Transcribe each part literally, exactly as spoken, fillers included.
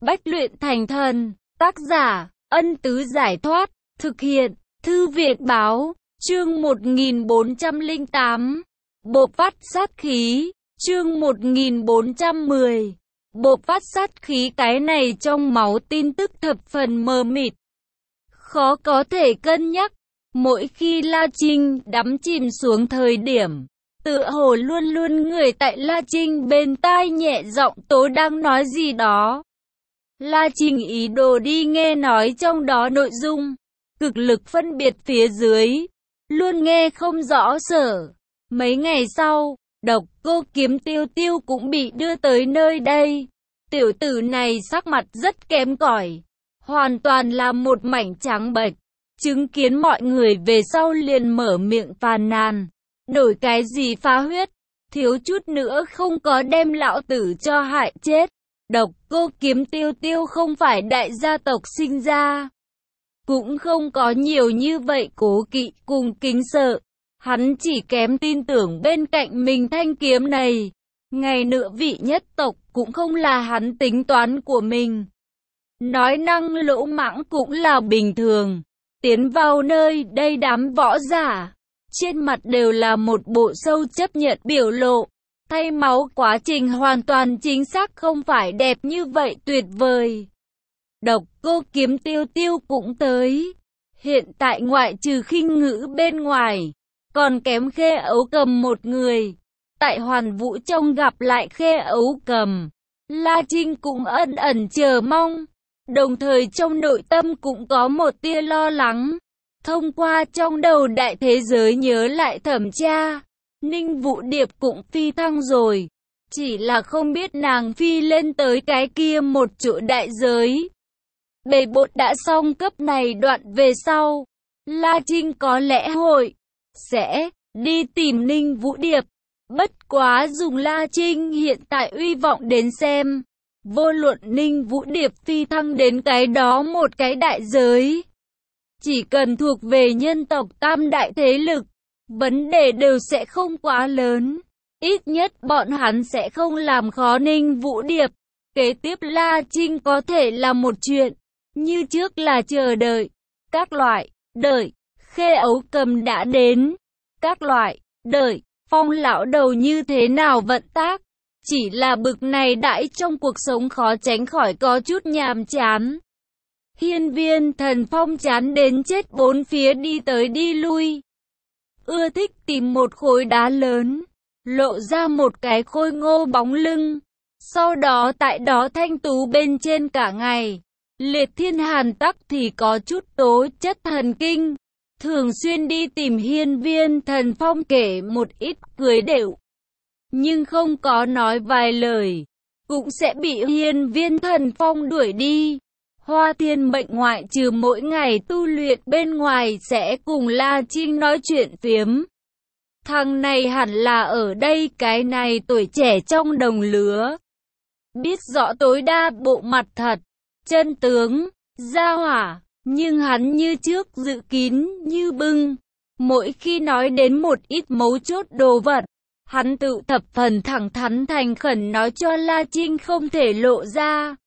Bách luyện thành thần, tác giả, Ân Tứ Giải Thoát, thực hiện, Thư viện Báo, chương một nghìn bốn trăm lẻ tám, bộc phát sát khí, chương một nghìn bốn trăm mười, bộc phát sát khí. Cái này trong máu tin tức thập phần mờ mịt, khó có thể cân nhắc. Mỗi khi La Trinh đắm chìm xuống thời điểm, tựa hồ luôn luôn người tại La Trinh bên tai nhẹ giọng tố đang nói gì đó. La Trinh ý đồ đi nghe nói trong đó nội dung, cực lực phân biệt phía dưới, luôn nghe không rõ sở. Mấy ngày sau, Độc Cô Kiếm Tiêu Tiêu cũng bị đưa tới nơi đây. Tiểu tử này sắc mặt rất kém cỏi, hoàn toàn là một mảnh trắng bệch. Chứng kiến mọi người về sau liền mở miệng phàn nàn, đổi cái gì phá huyết, thiếu chút nữa không có đem lão tử cho hại chết. Độc Cô Kiếm Tiêu Tiêu không phải đại gia tộc sinh ra, cũng không có nhiều như vậy cố kỵ cùng kính sợ. Hắn chỉ kém tin tưởng bên cạnh mình thanh kiếm này, ngày nữa vị nhất tộc cũng không là hắn tính toán của mình. Nói năng lỗ mãng cũng là bình thường. Tiến vào nơi đây đám võ giả, trên mặt đều là một bộ sâu chấp nhận biểu lộ. Thay máu quá trình hoàn toàn chính xác không phải đẹp như vậy tuyệt vời. Độc Cô Kiếm Tiêu Tiêu cũng tới. Hiện tại ngoại trừ khinh ngữ bên ngoài, còn kém Khê Ấu Cầm một người. Tại Hoàn Vũ trong gặp lại Khê Ấu Cầm, La Trinh cũng ẩn ẩn chờ mong, đồng thời trong nội tâm cũng có một tia lo lắng. Thông qua trong đầu đại thế giới nhớ lại thẩm tra, Ninh Vũ Điệp cũng phi thăng rồi, chỉ là không biết nàng phi lên tới cái kia một chỗ đại giới. Bề bộn đã xong cấp này đoạn về sau, La Trinh có lẽ hội sẽ đi tìm Ninh Vũ Điệp. Bất quá dùng La Trinh hiện tại uy vọng đến xem, vô luận Ninh Vũ Điệp phi thăng đến cái đó một cái đại giới, chỉ cần thuộc về nhân tộc tam đại thế lực, vấn đề đều sẽ không quá lớn. Ít nhất bọn hắn sẽ không làm khó Ninh Vũ Điệp. Kế tiếp La Trinh có thể là một chuyện, như trước là chờ đợi, các loại, đợi, Khê Ấu Cầm đã đến, các loại, đợi, Phong lão đầu như thế nào vận tác. Chỉ là bực này đãi trong cuộc sống khó tránh khỏi có chút nhàm chán. Hiên Viên Thần Phong chán đến chết bốn phía đi tới đi lui, ưa thích tìm một khối đá lớn, lộ ra một cái khôi ngô bóng lưng, sau đó tại đó thanh tú bên trên cả ngày. Liệt Thiên Hàn Tắc thì có chút tố chất thần kinh, thường xuyên đi tìm Hiên Viên Thần Phong kể một ít cười đểu, nhưng không có nói vài lời, cũng sẽ bị Hiên Viên Thần Phong đuổi đi. Hoa Thiên Mệnh ngoại trừ mỗi ngày tu luyện bên ngoài sẽ cùng La Trinh nói chuyện phiếm. Thằng này hẳn là ở đây cái này tuổi trẻ trong đồng lứa, biết rõ tối đa bộ mặt thật, chân tướng, gia hỏa, nhưng hắn như trước dự kín như bưng. Mỗi khi nói đến một ít mấu chốt đồ vật, hắn tự thập phần thẳng thắn thành khẩn nói cho La Trinh không thể lộ ra.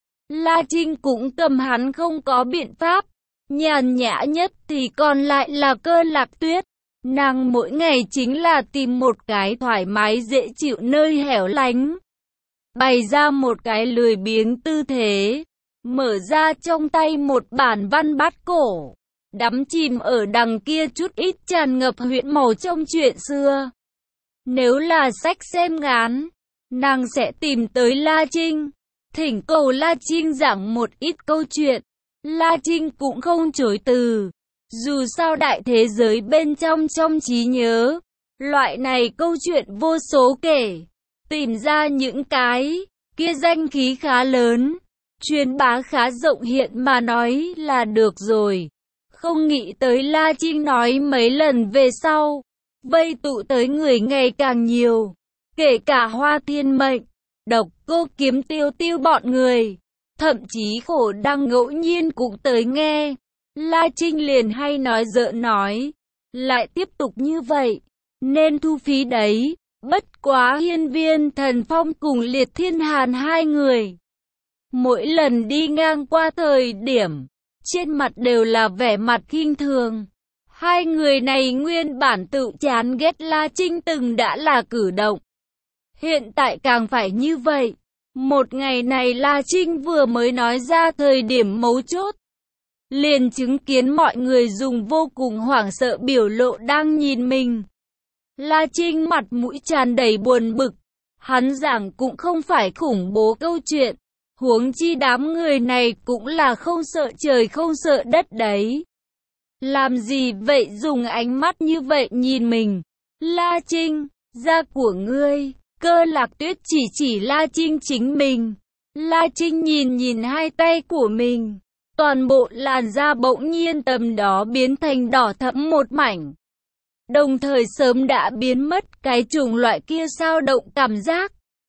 La Trinh cũng cầm hắn không có biện pháp. Nhàn nhã nhất thì còn lại là Cơ Lạc Tuyết. Nàng mỗi ngày chính là tìm một cái thoải mái dễ chịu nơi hẻo lánh, bày ra một cái lười biếng tư thế, mở ra trong tay một bản văn bát cổ, đắm chìm ở đằng kia chút ít tràn ngập huyễn màu trong chuyện xưa. Nếu là sách xem ngán, nàng sẽ tìm tới La Trinh, thỉnh cầu La Trinh giảng một ít câu chuyện. La Trinh cũng không chối từ, dù sao đại thế giới bên trong trong trí nhớ, loại này câu chuyện vô số kể, tìm ra những cái kia danh khí khá lớn, truyền bá khá rộng hiện mà nói là được rồi. Không nghĩ tới La Trinh nói mấy lần về sau, vây tụ tới người ngày càng nhiều, kể cả Hoa Thiên Mệnh, Độc Cô Kiếm Tiêu Tiêu bọn người, thậm chí Khổ Đăng ngẫu nhiên cũng tới nghe. La Trinh liền hay nói giỡn nói, lại tiếp tục như vậy, nên thu phí đấy. Bất quá Hiên Viên Thần Phong cùng Liệt Thiên Hàn hai người, Mỗi lần đi ngang qua thời điểm, trên mặt đều là vẻ mặt khinh thường. Hai người này nguyên bản tự chán ghét La Trinh từng đã là cử động. Hiện tại càng phải như vậy. Một ngày này La Trinh vừa mới nói ra thời điểm mấu chốt, liền chứng kiến mọi người dùng vô cùng hoảng sợ biểu lộ đang nhìn mình. La Trinh mặt mũi tràn đầy buồn bực, hắn giảng cũng không phải khủng bố câu chuyện, huống chi đám người này cũng là không sợ trời không sợ đất đấy. Làm gì vậy dùng ánh mắt như vậy nhìn mình? La Trinh, da của ngươi. Cơ Lạc Tuyết chỉ chỉ La Trinh chính mình. La Trinh nhìn nhìn hai tay của mình. Toàn bộ làn da bỗng nhiên tầm đó biến thành đỏ thẫm một mảnh. Đồng thời sớm đã biến mất cái chủng loại kia sao động cảm giác.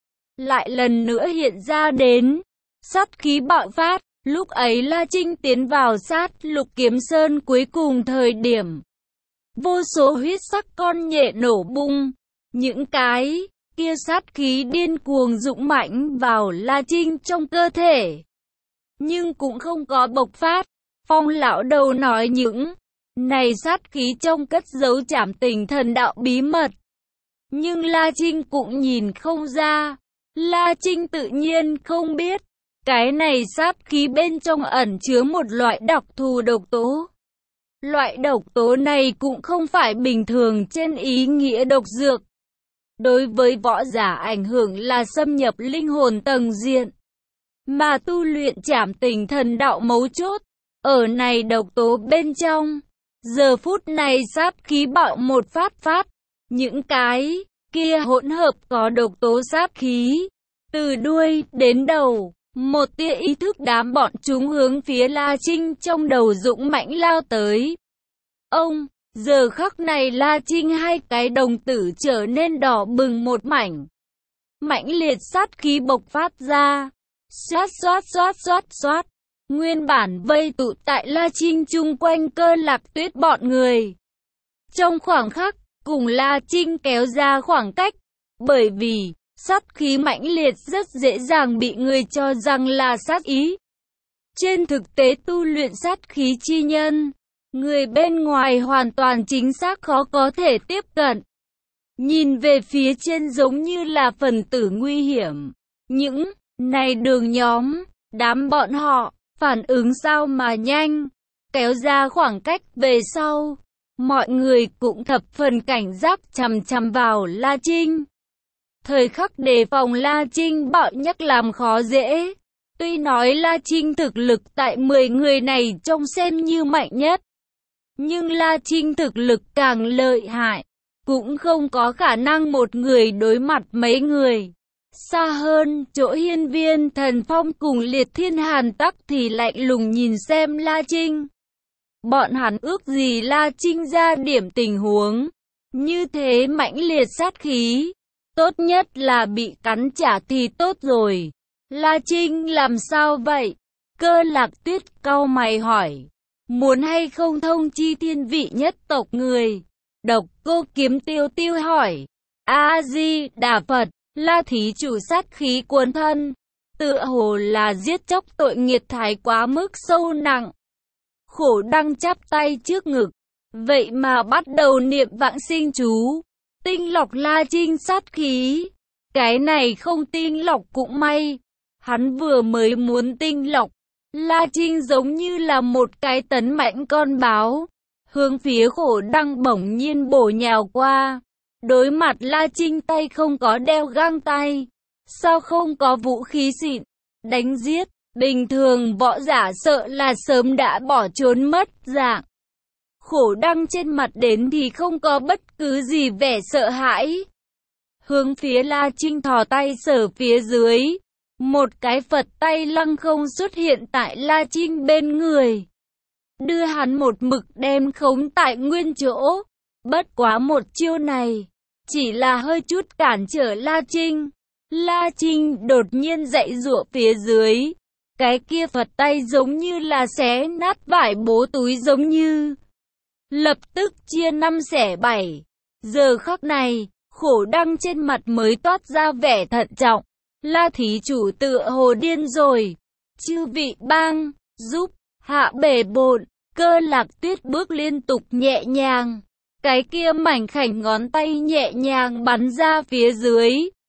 Lại lần nữa hiện ra đến. Sát khí bạo phát. Lúc ấy La Trinh tiến vào sát Lục Kiếm Sơn cuối cùng thời điểm. Vô số huyết sắc con nhện nổ bung. Những cái kia sát khí điên cuồng dũng mãnh vào La Trinh trong cơ thể. Nhưng cũng không có bộc phát. Phong lão đầu nói những này sát khí trong cất giấu trảm tình thần đạo bí mật. Nhưng La Trinh cũng nhìn không ra. La Trinh tự nhiên không biết. Cái này sát khí bên trong ẩn chứa một loại đặc thù độc tố. Loại độc tố này cũng không phải bình thường trên ý nghĩa độc dược. Đối với võ giả ảnh hưởng là xâm nhập linh hồn tầng diện. Mà tu luyện trảm tình thần đạo mấu chốt, ở này độc tố bên trong. Giờ phút này sát khí bạo một phát phát. Những cái kia hỗn hợp có độc tố sát khí. Từ đuôi đến đầu. Một tia ý thức đám bọn chúng hướng phía La Trinh trong đầu dũng mãnh lao tới. Ông, giờ khắc này La Trinh hai cái đồng tử trở nên đỏ bừng một mảnh. Mãnh liệt sát khí bộc phát ra. Xoát xoát xoát xoát xoát. Nguyên bản vây tụ tại La Trinh chung quanh Cơ Lạc Tuyết bọn người. Trong khoảng khắc, cùng La Trinh kéo ra khoảng cách. Bởi vì sát khí mãnh liệt rất dễ dàng bị người cho rằng là sát ý. Trên thực tế tu luyện sát khí chi nhân, người bên ngoài hoàn toàn chính xác khó có thể tiếp cận. Nhìn về phía trên giống như là phần tử nguy hiểm. Những này đường nhóm, đám bọn họ, phản ứng sao mà nhanh, kéo ra khoảng cách về sau. Mọi người cũng thập phần cảnh giác chằm chằm vào La Trinh. Thời khắc đề phòng La Trinh bạo nhắc làm khó dễ. Tuy nói La Trinh thực lực tại mười người này trông xem như mạnh nhất. Nhưng La Trinh thực lực càng lợi hại. Cũng không có khả năng một người đối mặt mấy người. Xa hơn, chỗ Hiên Viên Thần Phong cùng Liệt Thiên Hàn Tắc thì lạnh lùng nhìn xem La Trinh. Bọn hắn ước gì La Trinh ra điểm tình huống. Như thế mãnh liệt sát khí. Tốt nhất là bị cắn trả thì tốt rồi. La Trinh làm sao vậy? Cơ Lạc Tuyết cau mày hỏi. Muốn hay không thông chi thiên vị nhất tộc người? Độc Cô Kiếm Tiêu Tiêu hỏi. A-di-đà Phật, La thí chủ sát khí cuốn thân. Tựa hồ là giết chóc tội nghiệt thái quá mức sâu nặng. Khổ Đăng chắp tay trước ngực. Vậy mà bắt đầu niệm vãng sinh chú. Tinh lọc La Trinh sát khí. Cái này không tinh lọc cũng may. Hắn vừa mới muốn tinh lọc. La Trinh giống như là một cái tấn mãnh con báo. Hướng phía Khổ Đăng bỗng nhiên bổ nhào qua. Đối mặt La Trinh tay không có đeo găng tay. Sao không có vũ khí xịn? Đánh giết. Bình thường võ giả sợ là sớm đã bỏ trốn mất dạng. Khổ Đăng trên mặt đến thì không có bất cứ gì vẻ sợ hãi. Hướng phía La Trinh thò tay sờ phía dưới. Một cái Phật tay lăng không xuất hiện tại La Trinh bên người. Đưa hắn một mực đem khống tại nguyên chỗ. Bất quá một chiêu này. Chỉ là hơi chút cản trở La Trinh. La Trinh đột nhiên dậy giụa phía dưới. Cái kia Phật tay giống như là xé nát vải bố túi giống như. Lập tức chia năm xẻ bảy. Giờ khắc này, Khổ Đăng trên mặt mới toát ra vẻ thận trọng. La thí chủ tựa hồ điên rồi. Chư vị bang, giúp, hạ bể bộn, Cơ Lạc Tuyết bước liên tục nhẹ nhàng. Cái kia mảnh khảnh ngón tay nhẹ nhàng bắn ra phía dưới.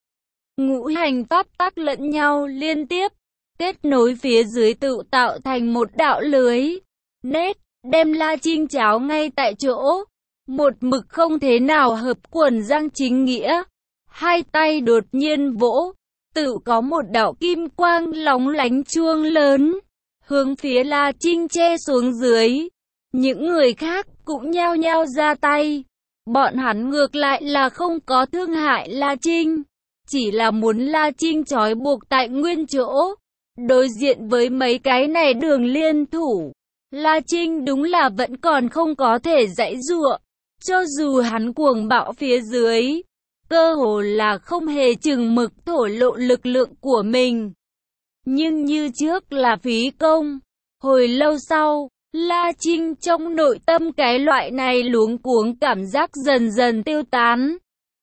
Ngũ hành pháp tắc lẫn nhau liên tiếp, kết nối phía dưới tự tạo thành một đạo lưới. Nét, đem La Trinh cháo ngay tại chỗ. Một mực không thế nào hợp quần Giang Chính Nghĩa. Hai tay đột nhiên vỗ, tự có một đạo kim quang lóng lánh chuông lớn, hướng phía La Trinh che xuống dưới. Những người khác cũng nhao nhao ra tay. Bọn hắn ngược lại là không có thương hại La Trinh, chỉ là muốn La Trinh trói buộc tại nguyên chỗ. Đối diện với mấy cái này đường liên thủ, La Trinh đúng là vẫn còn không có thể giãy giụa. Cho dù hắn cuồng bạo phía dưới, cơ hồ là không hề chừng mực thổ lộ lực lượng của mình. Nhưng như trước là phí công. Hồi lâu sau, La Trinh trong nội tâm cái loại này luống cuống cảm giác dần dần tiêu tán.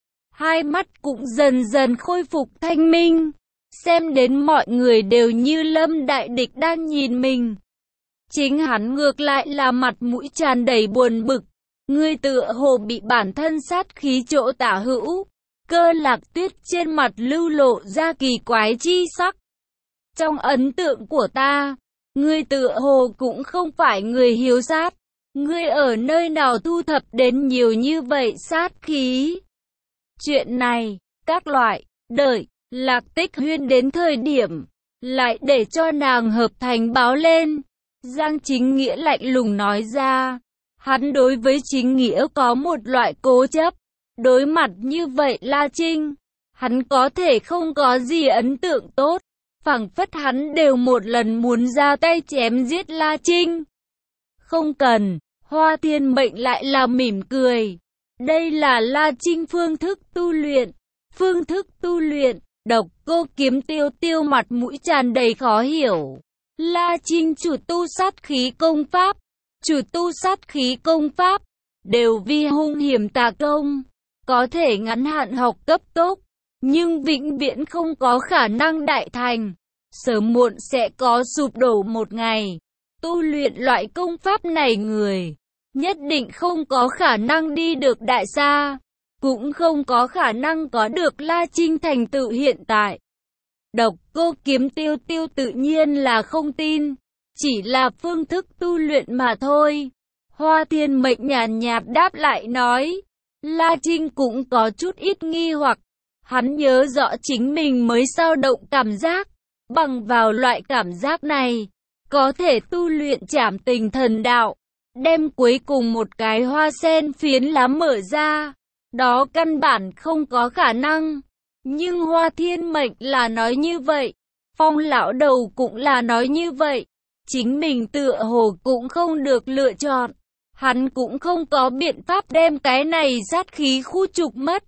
Hai mắt cũng dần dần khôi phục thanh minh. Xem đến mọi người đều như lâm đại địch đang nhìn mình. Chính hắn ngược lại là mặt mũi tràn đầy buồn bực. Người tựa hồ bị bản thân sát khí chỗ tả hữu. Cơ Lạc Tuyết trên mặt lưu lộ ra kỳ quái chi sắc. Trong ấn tượng của ta, ngươi tựa hồ cũng không phải người hiếu sát. Ngươi ở nơi nào thu thập đến nhiều như vậy sát khí? Chuyện này, các loại, đợi, Lạc Tích Huyên đến thời điểm, lại để cho nàng hợp thành báo lên. Giang Chính Nghĩa lạnh lùng nói ra. Hắn đối với Chính Nghĩa có một loại cố chấp. Đối mặt như vậy La Trinh, hắn có thể không có gì ấn tượng tốt. Phảng phất hắn đều một lần muốn ra tay chém giết La Trinh. Không cần, Hoa Thiên Mệnh lại là mỉm cười. Đây là La Trinh phương thức tu luyện. Phương thức tu luyện, Độc Cô Kiếm Tiêu Tiêu mặt mũi tràn đầy khó hiểu. La Trinh chủ tu sát khí công pháp, chủ tu sát khí công pháp, đều vi hung hiểm tà công. Có thể ngắn hạn học cấp tốc, nhưng vĩnh viễn không có khả năng đại thành. Sớm muộn sẽ có sụp đổ một ngày. Tu luyện loại công pháp này người, nhất định không có khả năng đi được đại xa, cũng không có khả năng có được La Trinh thành tựu hiện tại. Độc Cô Kiếm Tiêu Tiêu tự nhiên là không tin, chỉ là phương thức tu luyện mà thôi. Hoa Thiên Mệnh nhàn nhạt đáp lại nói. La Trinh cũng có chút ít nghi hoặc, hắn nhớ rõ chính mình mới dao động cảm giác, bằng vào loại cảm giác này, có thể tu luyện trảm tình thần đạo, đem cuối cùng một cái hoa sen phiến lá mở ra, đó căn bản không có khả năng. Nhưng Hoa Thiên Mệnh là nói như vậy, Phong lão đầu cũng là nói như vậy, chính mình tựa hồ cũng không được lựa chọn. Hắn cũng không có biện pháp đem cái này sát khí khu trục mất.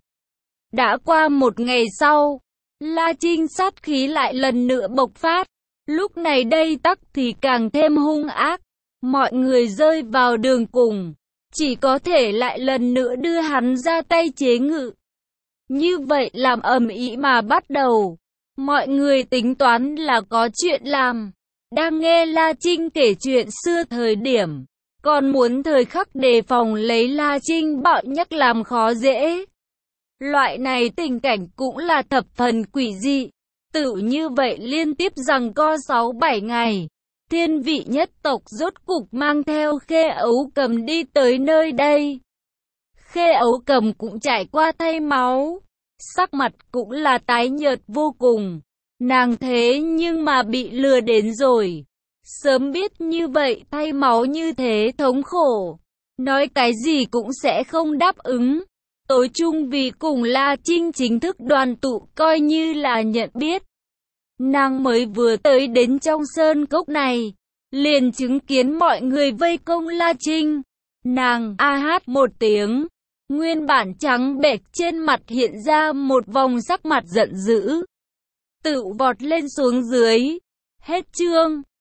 Đã qua một ngày sau, La Trinh sát khí lại lần nữa bộc phát. Lúc này đây tắc thì càng thêm hung ác. Mọi người rơi vào đường cùng, chỉ có thể lại lần nữa đưa hắn ra tay chế ngự. Như vậy làm ầm ĩ mà bắt đầu. Mọi người tính toán là có chuyện làm. Đang nghe La Trinh kể chuyện xưa thời điểm, còn muốn thời khắc đề phòng lấy La Trinh bạo nhắc làm khó dễ. Loại này tình cảnh cũng là thập phần quỷ dị. Tự như vậy liên tiếp giằng co sáu bảy ngày, thiên vị nhất tộc rốt cục mang theo Khê Ấu Cầm đi tới nơi đây. Khê Ấu Cầm cũng trải qua thay máu, sắc mặt cũng là tái nhợt vô cùng. Nàng thế nhưng mà bị lừa đến rồi. Sớm biết như vậy thay máu như thế thống khổ, nói cái gì cũng sẽ không đáp ứng. Tối chung vì cùng La Trinh chính thức đoàn tụ coi như là nhận biết. Nàng mới vừa tới đến trong sơn cốc này, liền chứng kiến mọi người vây công La Trinh. Nàng a hát một tiếng, nguyên bản trắng bệch trên mặt hiện ra một vòng sắc mặt giận dữ. Tự vọt lên xuống dưới. Hết chương.